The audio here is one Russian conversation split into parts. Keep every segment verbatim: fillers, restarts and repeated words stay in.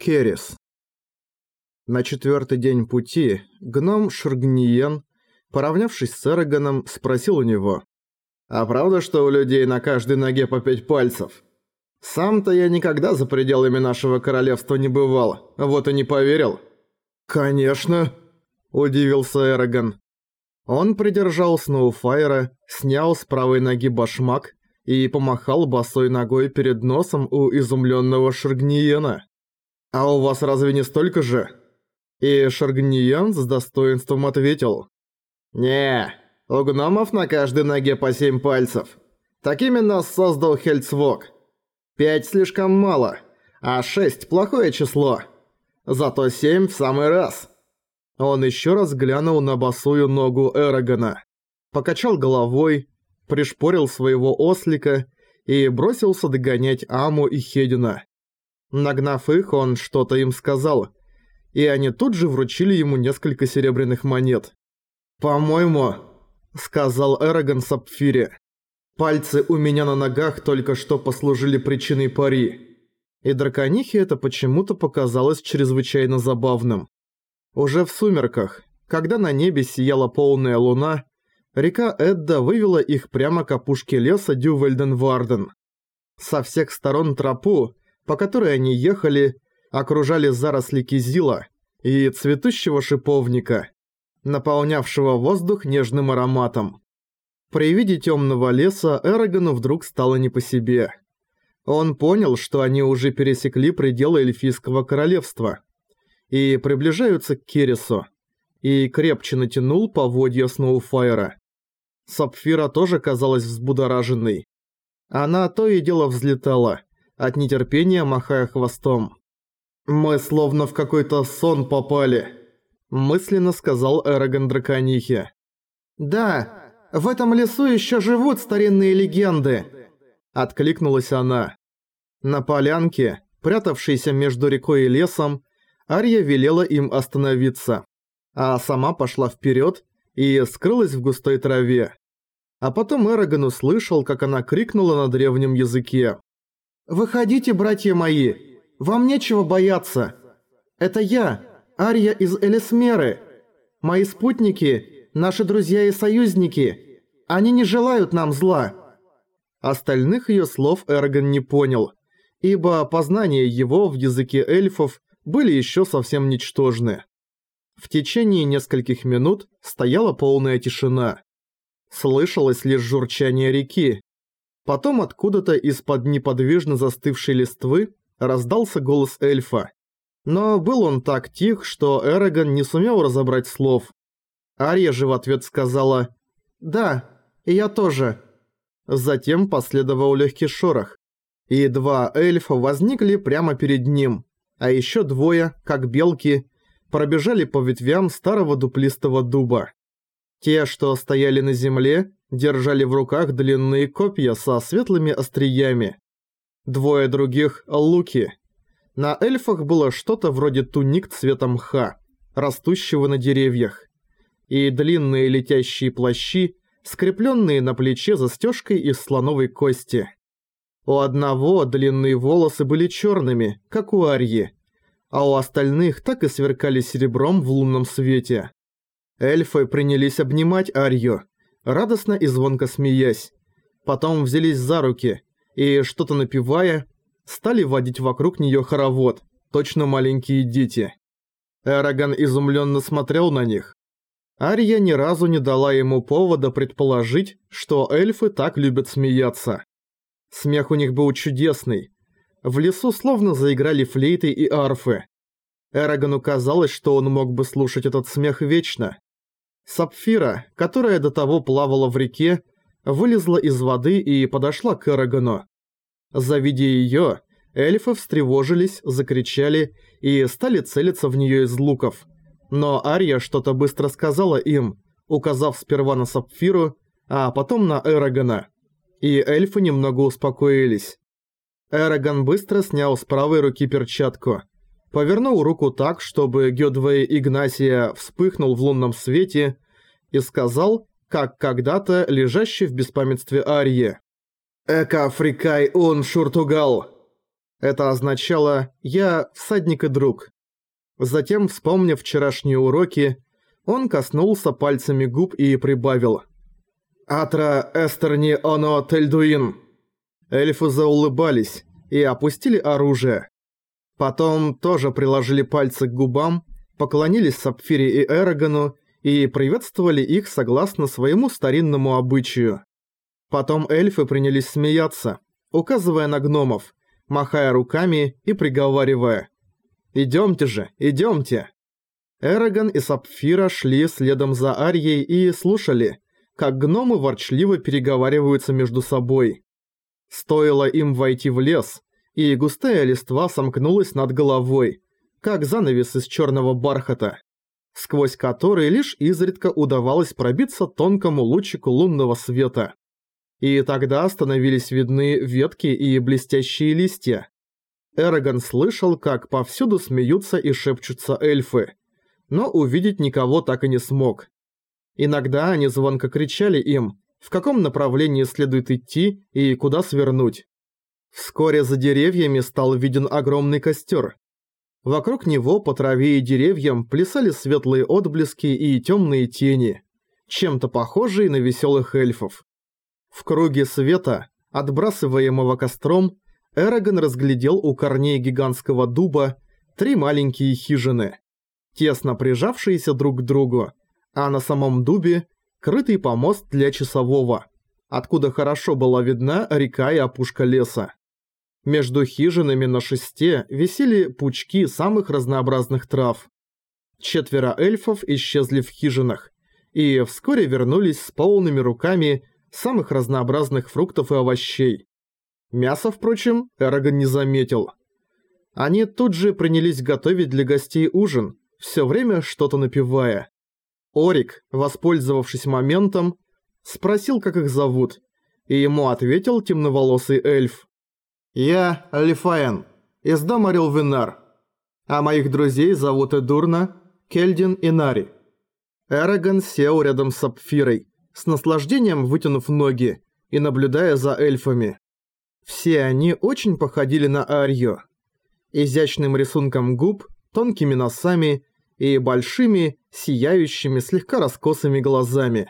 Керис. На четвертый день пути гном Шургниен, поравнявшись с Эраганом, спросил у него: «А правда, что у людей на каждой ноге по пять пальцев? Сам-то я никогда за пределами нашего королевства не бывал, вот и не поверил». «Конечно», – удивился Эраган. Он придержал Сноуфайра, снял с правой ноги башмак и помахал босой ногой перед носом у изумленного Шургниена. «А у вас разве не столько же?» И Шургниен с достоинством ответил: «Не, у гномов на каждой ноге по семь пальцев. Такими нас создал Хельцвок. Пять слишком мало, а шесть плохое число. Зато семь в самый раз». Он еще раз глянул на босую ногу Эрагана, покачал головой, пришпорил своего ослика и бросился догонять Аму и Хедина. Нагнав их, он что-то им сказал, и они тут же вручили ему несколько серебряных монет. «По-моему», — сказал Эраган Сапфире, — «пальцы у меня на ногах только что послужили причиной пари». И драконихе это почему-то показалось чрезвычайно забавным. Уже в сумерках, когда на небе сияла полная луна, река Эдда вывела их прямо к опушке леса Дювальден-Варден. Со всех сторон тропу, по которой они ехали, окружали заросли кизила и цветущего шиповника, наполнявшего воздух нежным ароматом. При виде темного леса Эрагану вдруг стало не по себе. Он понял, что они уже пересекли пределы эльфийского королевства и приближаются к Керису, и крепче натянул поводья Сноуфайра. Сапфира тоже казалась взбудораженной. Она то и дело взлетала, от нетерпения махая хвостом. «Мы словно в какой-то сон попали», – мысленно сказал Эраган драконихе. «Да, в этом лесу еще живут старинные легенды», – откликнулась она. На полянке, прятавшейся между рекой и лесом, Ария велела им остановиться, а сама пошла вперед и скрылась в густой траве. А потом Эраган услышал, как она крикнула на древнем языке: «Выходите, братья мои! Вам нечего бояться! Это я, Ария из Элисмеры! Мои спутники, наши друзья и союзники! Они не желают нам зла!» Остальных ее слов Эраган не понял, ибо познания его в языке эльфов были еще совсем ничтожны. В течение нескольких минут стояла полная тишина. Слышалось лишь журчание реки. Потом откуда-то из-под неподвижно застывшей листвы раздался голос эльфа. Но был он так тих, что Эраган не сумел разобрать слов. Ария же в ответ сказала: «Да, и я тоже». Затем последовал легкий шорох, и два эльфа возникли прямо перед ним, а еще двое, как белки, пробежали по ветвям старого дуплистого дуба. Те, что стояли на земле, держали в руках длинные копья со светлыми остриями. Двое других – луки. На эльфах было что-то вроде туник цвета мха, растущего на деревьях, и длинные летящие плащи, скрепленные на плече застежкой из слоновой кости. У одного длинные волосы были черными, как у Арьи, а у остальных так и сверкали серебром в лунном свете. Эльфы принялись обнимать Арью, радостно и звонко смеясь. Потом взялись за руки и, что-то напевая, стали водить вокруг нее хоровод, точно маленькие дети. Эраган изумленно смотрел на них. Арья ни разу не дала ему повода предположить, что эльфы так любят смеяться. Смех у них был чудесный. В лесу словно заиграли флейты и арфы. Эрагану казалось, что он мог бы слушать этот смех вечно. Сапфира, которая до того плавала в реке, вылезла из воды и подошла к Эрагану. Завидя ее, эльфы встревожились, закричали и стали целиться в нее из луков. Но Ария что-то быстро сказала им, указав сперва на Сапфиру, а потом на Эрагана. И эльфы немного успокоились. Эраган быстро снял с правой руки перчатку, повернул руку так, чтобы Гёдвей Игнасия вспыхнул в лунном свете, и сказал, как когда-то лежащий в беспамятстве Арье: «Эка фрикай он шуртугал!» Это означало «я всадник и друг». Затем, вспомнив вчерашние уроки, он коснулся пальцами губ и прибавил «Атра эстерни оно тельдуин». Эльфы заулыбались и опустили оружие. Потом тоже приложили пальцы к губам, поклонились Сапфире и Эрагону и приветствовали их согласно своему старинному обычаю. Потом эльфы принялись смеяться, указывая на гномов, махая руками и приговаривая «Идёмте же, идёмте!». Эрагон и Сапфира шли следом за Арьей и слушали, как гномы ворчливо переговариваются между собой. Стоило им войти в лес, и густая листва сомкнулась над головой, как занавес из черного бархата, сквозь который лишь изредка удавалось пробиться тонкому лучику лунного света. И тогда становились видны ветки и блестящие листья. Эрагон слышал, как повсюду смеются и шепчутся эльфы, но увидеть никого так и не смог. Иногда они звонко кричали им, в каком направлении следует идти и куда свернуть. Вскоре за деревьями стал виден огромный костер. Вокруг него по траве и деревьям плясали светлые отблески и темные тени, чем-то похожие на веселых эльфов. В круге света, отбрасываемого костром, Эрагон разглядел у корней гигантского дуба три маленькие хижины, тесно прижавшиеся друг к другу, а на самом дубе крытый помост для часового, откуда хорошо была видна река и опушка леса. Между хижинами на шесте висели пучки самых разнообразных трав. Четверо эльфов исчезли в хижинах и вскоре вернулись с полными руками самых разнообразных фруктов и овощей. Мясо, впрочем, Эрагон не заметил. Они тут же принялись готовить для гостей ужин, все время что-то напевая. Орик, воспользовавшись моментом, спросил, как их зовут, и ему ответил темноволосый эльф. «Я Лифаен, из дома Рилвенар, а моих друзей зовут Эдурна, Кельдин и Нари». Эрагон сел рядом с Сапфирой, с наслаждением вытянув ноги и наблюдая за эльфами. Все они очень походили на Арью. Изящным рисунком губ, тонкими носами и большими, сияющими, слегка раскосыми глазами.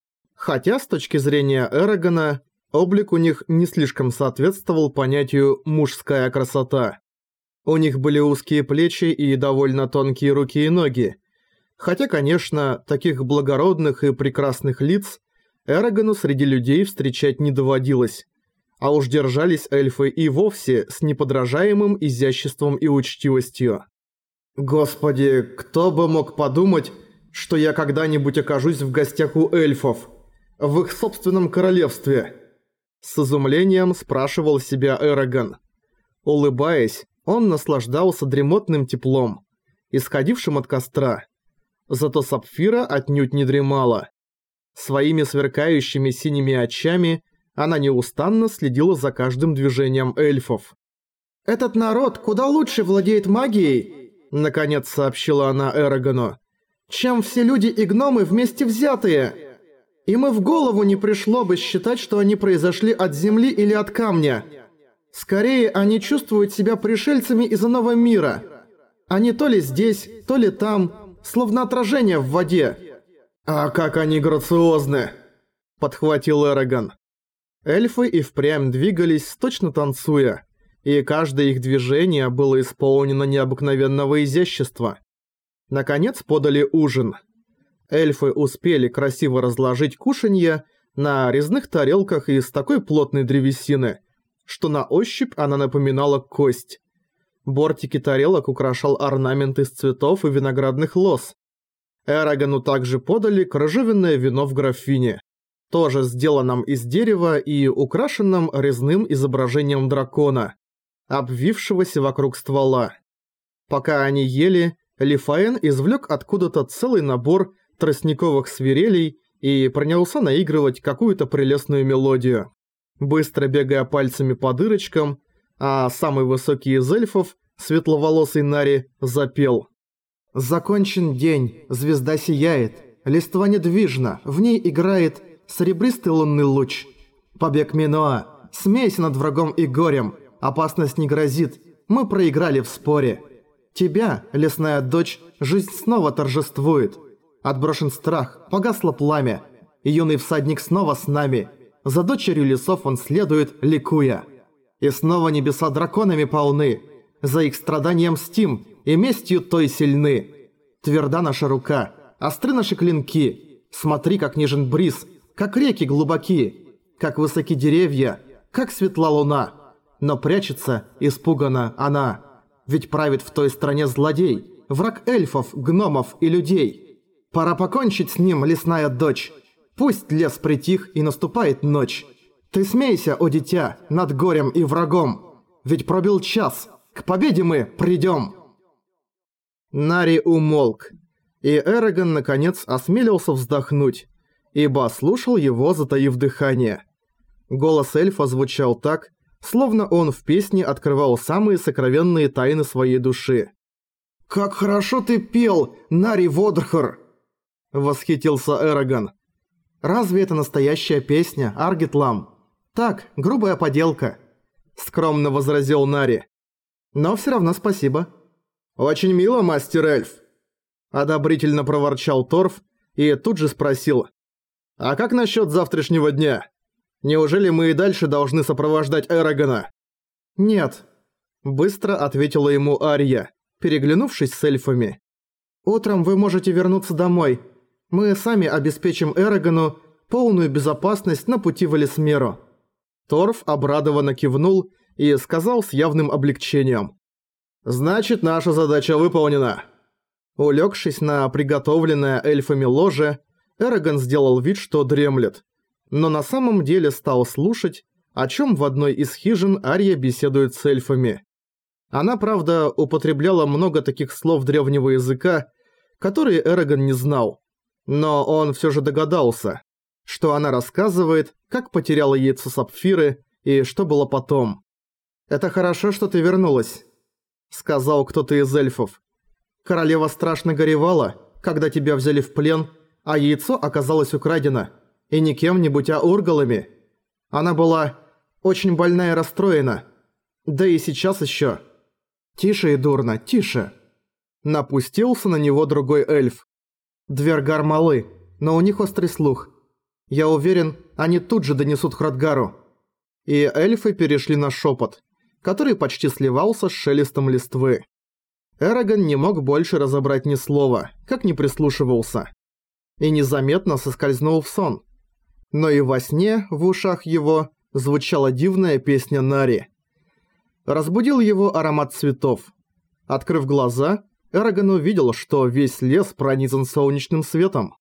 Хотя с точки зрения Эрагона, облик у них не слишком соответствовал понятию «мужская красота». У них были узкие плечи и довольно тонкие руки и ноги. Хотя, конечно, таких благородных и прекрасных лиц Эрагону среди людей встречать не доводилось. А уж держались эльфы и вовсе с неподражаемым изяществом и учтивостью. «Господи, кто бы мог подумать, что я когда-нибудь окажусь в гостях у эльфов, в их собственном королевстве?» С изумлением спрашивал себя Эрагон. Улыбаясь, он наслаждался дремотным теплом, исходившим от костра. Зато Сапфира отнюдь не дремала. Своими сверкающими синими очами она неустанно следила за каждым движением эльфов. «Этот народ куда лучше владеет магией», — наконец сообщила она Эрагону, «чем все люди и гномы вместе взятые. Им и в голову не пришло бы считать, что они произошли от земли или от камня. Скорее, они чувствуют себя пришельцами из иного мира. Они то ли здесь, то ли там, словно отражение в воде». «А как они грациозны!» — подхватил Эрагон. Эльфы и впрямь двигались, точно танцуя, и каждое их движение было исполнено необыкновенного изящества. Наконец подали ужин. Эльфы успели красиво разложить кушанье на резных тарелках из такой плотной древесины, что на ощупь она напоминала кость. Бортики тарелок украшал орнамент из цветов и виноградных лоз. Эрагону также подали крыжовенное вино в графине, тоже сделанном из дерева и украшенном резным изображением дракона, обвившегося вокруг ствола. Пока они ели, Лифаен извлек откуда-то целый набор тростниковых свирелей и принялся наигрывать какую-то прелестную мелодию, быстро бегая пальцами по дырочкам, а самый высокий из эльфов, светловолосый Нари, запел. «Закончен день, звезда сияет, листва недвижна, в ней играет серебристый лунный луч. Побег Миноа, смейся над врагом и горем, опасность не грозит. Мы проиграли в споре. Тебя, лесная дочь, жизнь снова торжествует. Отброшен страх, погасло пламя, и юный всадник снова с нами. За дочерью лесов он следует, ликуя. И снова небеса драконами полны. За их страданием мстим, и местью той сильны. Тверда наша рука, остры наши клинки. Смотри, как нежен бриз, как реки глубоки, как высоки деревья, как светла луна. Но прячется, испугана она. Ведь правит в той стране злодей, враг эльфов, гномов и людей. Пора покончить с ним, лесная дочь. Пусть лес притих и наступает ночь. Ты смейся, о дитя, над горем и врагом. Ведь пробил час, к победе мы придем. Нари умолк, и Эрагон наконец осмелился вздохнуть, ибо слушал его, затаив дыхание. Голос эльфа звучал так, словно он в песне открывал самые сокровенные тайны своей души. «Как хорошо ты пел, Нари Водрхар!» — восхитился Эрагон. «Разве это настоящая песня, Аргитлам?» «Так, грубая поделка», — скромно возразил Нари. «Но всё равно спасибо». «Очень мило, мастер-эльф», — одобрительно проворчал Торф и тут же спросил. «А как насчет завтрашнего дня? Неужели мы и дальше должны сопровождать Эрагона?» «Нет», — быстро ответила ему Ария, переглянувшись с эльфами. «Утром вы можете вернуться домой. Мы сами обеспечим Эрагону полную безопасность на пути в Элисмеру». Торф обрадованно кивнул и сказал с явным облегчением. «Значит, наша задача выполнена». Улегшись на приготовленное эльфами ложе, Эрагон сделал вид, что дремлет. Но на самом деле стал слушать, о чем в одной из хижин Ария беседует с эльфами. Она, правда, употребляла много таких слов древнего языка, которые Эрагон не знал. Но он все же догадался, что она рассказывает, как потеряла яйцо Сапфиры и что было потом. «Это хорошо, что ты вернулась», — сказал кто-то из эльфов. «Королева страшно горевала, когда тебя взяли в плен, а яйцо оказалось украдено. И не кем-нибудь, а ургалами. Она была очень больна и расстроена. Да и сейчас еще. Тише и дурно, тише». Напустился на него другой эльф. «Двергар малы, но у них острый слух. Я уверен, они тут же донесут Храдгару». И эльфы перешли на шепот, который почти сливался с шелестом листвы. Эрагон не мог больше разобрать ни слова, как не прислушивался. И незаметно соскользнул в сон. Но и во сне в ушах его звучала дивная песня Нари. Разбудил его аромат цветов. Открыв глаза, Эрагон увидел, что весь лес пронизан солнечным светом.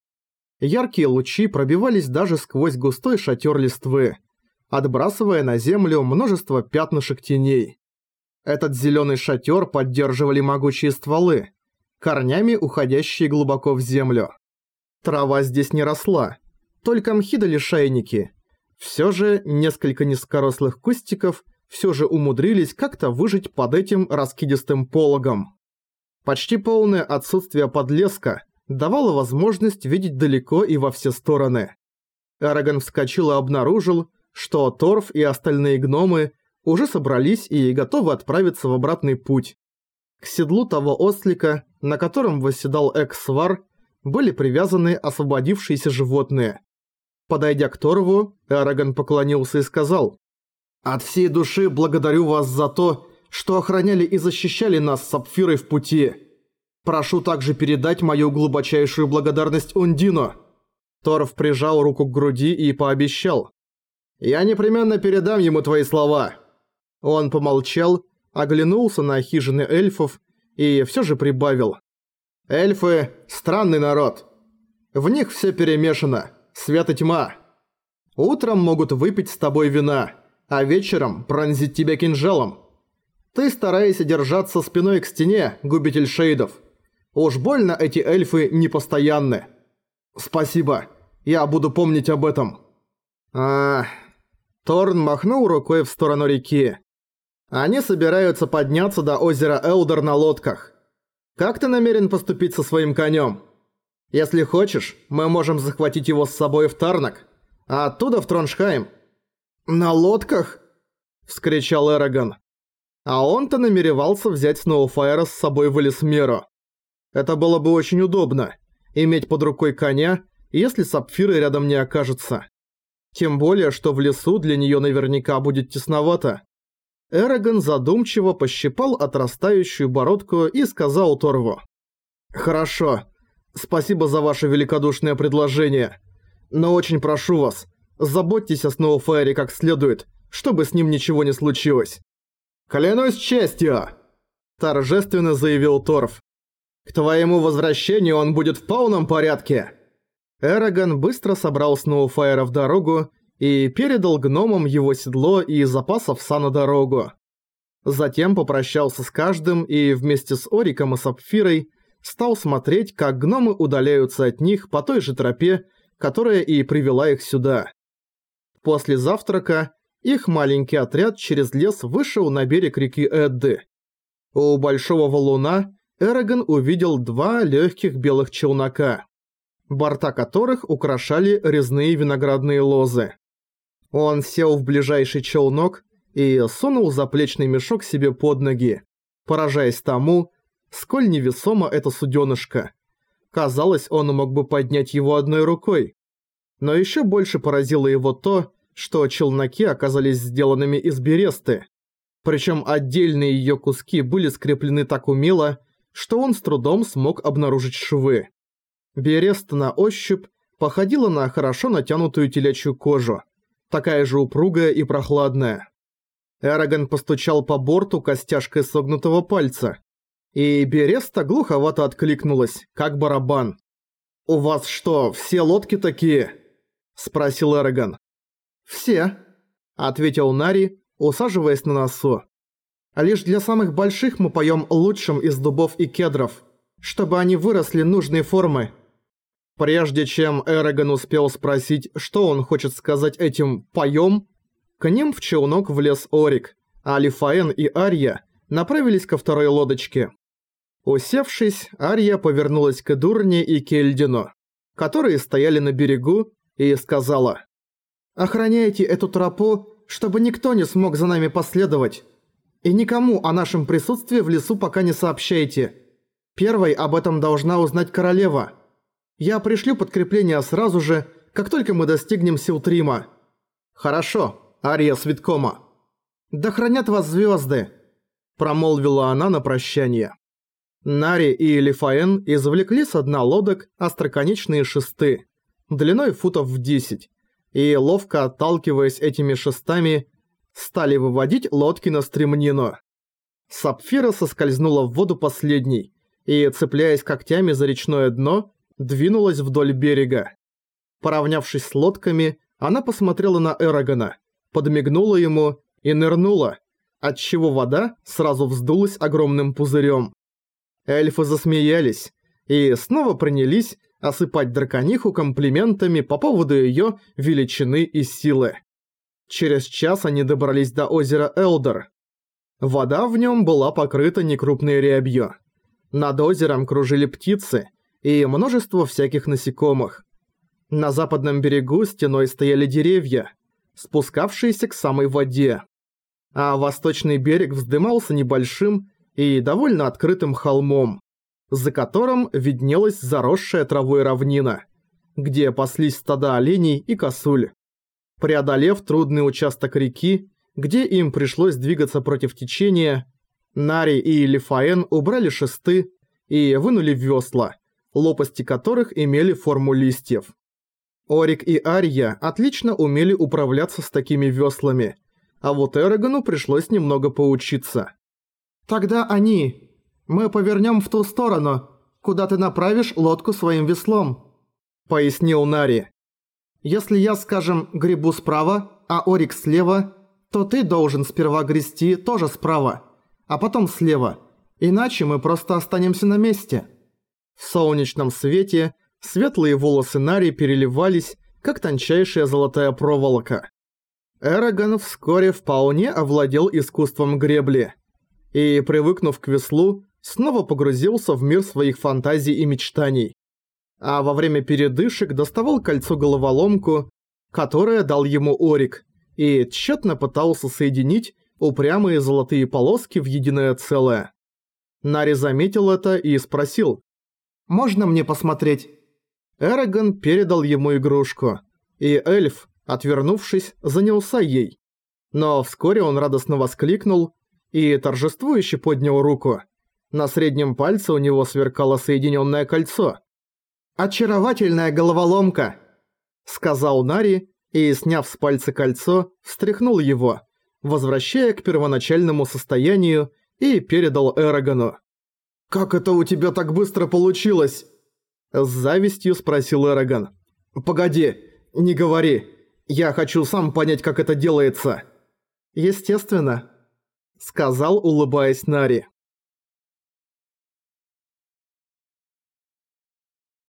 Яркие лучи пробивались даже сквозь густой шатер листвы, отбрасывая на землю множество пятнышек теней. Этот зеленый шатер поддерживали могучие стволы, корнями уходящие глубоко в землю. Трава здесь не росла, только мхи да лишайники. Все же несколько низкорослых кустиков все же умудрились как-то выжить под этим раскидистым пологом. Почти полное отсутствие подлеска давало возможность видеть далеко и во все стороны. Эрагон вскочил и обнаружил, что Торф и остальные гномы уже собрались и готовы отправиться в обратный путь. К седлу того ослика, на котором восседал Эксвар, были привязаны освободившиеся животные. Подойдя к Торву, Эрагон поклонился и сказал: «От всей души благодарю вас за то, что охраняли и защищали нас с Сапфирой в пути. Прошу также передать мою глубочайшую благодарность Ундину». Торв прижал руку к груди и пообещал: «Я непременно передам ему твои слова». Он помолчал, оглянулся на хижины эльфов и все же прибавил: «Эльфы – странный народ. В них все перемешано, свет и тьма. Утром могут выпить с тобой вина, а вечером пронзить тебя кинжалом. Ты старайся держаться спиной к стене, губитель шейдов. Уж больно эти эльфы непостоянны. Спасибо, я буду помнить об этом». А, Торн махнул рукой в сторону реки. «Они собираются подняться до озера Элдор на лодках. Как ты намерен поступить со своим конем? Если хочешь, мы можем захватить его с собой в Тарнак, а оттуда в Троншхайм». «На лодках?» – вскричал Эрагон. А он-то намеревался взять Сноуфайра с собой в Элисмеру. Это было бы очень удобно, иметь под рукой коня, если Сапфиры рядом не окажется. Тем более, что в лесу для неё наверняка будет тесновато. Эрагон задумчиво пощипал отрастающую бородку и сказал Торву: «Хорошо, спасибо за ваше великодушное предложение, но очень прошу вас, заботьтесь о Сноуфайре как следует, чтобы с ним ничего не случилось». «Клянусь честью!» – торжественно заявил Торв. «К твоему возвращению он будет в полном порядке!» Эрагон быстро собрал Сноуфайра в дорогу и передал гномам его седло и запас овса на дорогу. Затем попрощался с каждым и вместе с Ориком и Сапфирой стал смотреть, как гномы удаляются от них по той же тропе, которая и привела их сюда. После завтрака их маленький отряд через лес вышел на берег реки Эдды. У большого валуна Эрагон увидел два легких белых челнока, борта которых украшали резные виноградные лозы. Он сел в ближайший челнок и сунул заплечный мешок себе под ноги, поражаясь тому, сколь невесомо это суденышко. Казалось, он мог бы поднять его одной рукой. Но еще больше поразило его то, что челноки оказались сделанными из бересты. Причем отдельные ее куски были скреплены так умело, что он с трудом смог обнаружить швы. Береста на ощупь походила на хорошо натянутую телячью кожу, такая же упругая и прохладная. Эрагон постучал по борту костяшкой согнутого пальца, и береста глуховато откликнулась, как барабан. «У вас что, все лодки такие?» – спросил Эрагон. «Все», – ответил Нари, усаживаясь на носу. «Лишь для самых больших мы поем лучшим из дубов и кедров, чтобы они выросли нужной формы». Прежде чем Эрагон успел спросить, что он хочет сказать этим «поем», к ним в челнок влез Орик, а Лифаэн и Арья направились ко второй лодочке. Усевшись, Арья повернулась к Эдурне и Кельдину, которые стояли на берегу, и сказала: «Охраняйте эту тропу, чтобы никто не смог за нами последовать. И никому о нашем присутствии в лесу пока не сообщайте. Первой об этом должна узнать королева. Я пришлю подкрепление сразу же, как только мы достигнем Силтрима». «Хорошо, Арья Свиткома». «Да хранят вас звезды», – промолвила она на прощание. Нари и Лифаэн извлекли с дна лодок остроконечные шесты, длиной футов в десять, и, ловко отталкиваясь этими шестами, стали выводить лодки на стремнину. Сапфира соскользнула в воду последней и, цепляясь когтями за речное дно, двинулась вдоль берега. Поравнявшись с лодками, она посмотрела на Эрагона, подмигнула ему и нырнула, отчего вода сразу вздулась огромным пузырем. Эльфы засмеялись и снова принялись осыпать дракониху комплиментами по поводу её величины и силы. Через час они добрались до озера Элдер. Вода в нём была покрыта некрупной рябью. Над озером кружили птицы и множество всяких насекомых. На западном берегу стеной стояли деревья, спускавшиеся к самой воде. А восточный берег вздымался небольшим и довольно открытым холмом, за которым виднелась заросшая травой равнина, где паслись стада оленей и косуль. Преодолев трудный участок реки, где им пришлось двигаться против течения, Нари и Лифаэн убрали шесты и вынули весла, лопасти которых имели форму листьев. Орик и Арья отлично умели управляться с такими веслами, а вот Эрагону пришлось немного поучиться. «Тогда они. Мы повернем в ту сторону, куда ты направишь лодку своим веслом», — пояснил Нари. «Если я, скажем, гребу справа, а Орик слева, то ты должен сперва грести тоже справа, а потом слева, иначе мы просто останемся на месте». В солнечном свете светлые волосы Нари переливались, как тончайшая золотая проволока. Эрагон вскоре вполне овладел искусством гребли и, привыкнув к веслу, снова погрузился в мир своих фантазий и мечтаний. А во время передышек доставал кольцо-головоломку, которое дал ему Орик, и тщетно пытался соединить упрямые золотые полоски в единое целое. Нари заметил это и спросил: «Можно мне посмотреть?» Эрагон передал ему игрушку, и эльф, отвернувшись, занялся ей. Но вскоре он радостно воскликнул и торжествующе поднял руку. На среднем пальце у него сверкало соединенное кольцо. «Очаровательная головоломка!» — сказал Нари и, сняв с пальца кольцо, встряхнул его, возвращая к первоначальному состоянию, и передал Эрагону. «Как это у тебя так быстро получилось?» С завистью спросил Эрагон. «Погоди, не говори. Я хочу сам понять, как это делается». «Естественно», — сказал, улыбаясь Нари.